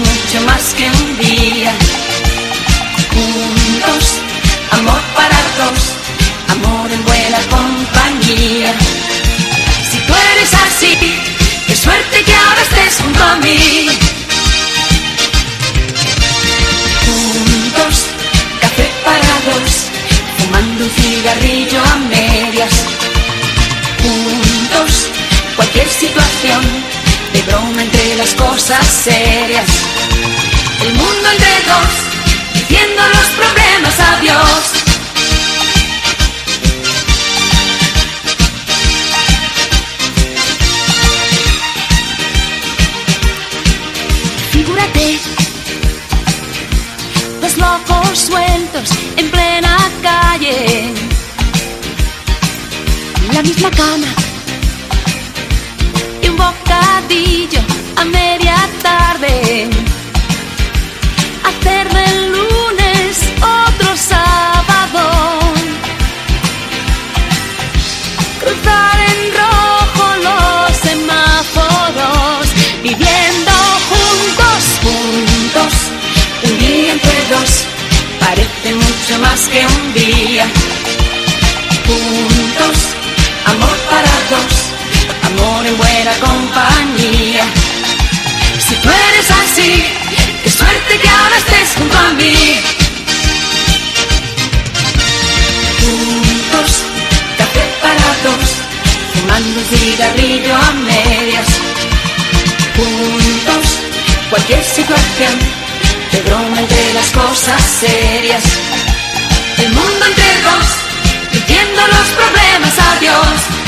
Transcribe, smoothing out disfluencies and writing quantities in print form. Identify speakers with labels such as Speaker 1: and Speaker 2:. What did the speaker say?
Speaker 1: mucho más que un día. Juntos, amor para dos, amor en buena compañía. Si tú eres así, qué suerte que ahora estés junto a mí. Juntos, café para dos, fumando un cigarrillo a medias. Juntos, cualquier situación, de broma entre las cosas serias. El mundo entre dos, diciendo los problemas adiós. Figúrate, dos locos sueltos en plena calle, la misma cama y un bocadillo a media tarde. Hacerlo el lunes, otro sábado. Cruzar en rojo los semáforos, viviendo juntos, juntos. Un día entre dos parece mucho más que un día. Juntos, amor para dos, amor en buena compañía. Si tú eres así, qué suerte que ahora estés junto a mí. Juntos, café para dos, fumando un cigarrillo a medias. Juntos, cualquier situación, de broma entre las cosas serias. El mundo entre dos, diciendo los problemas adiós.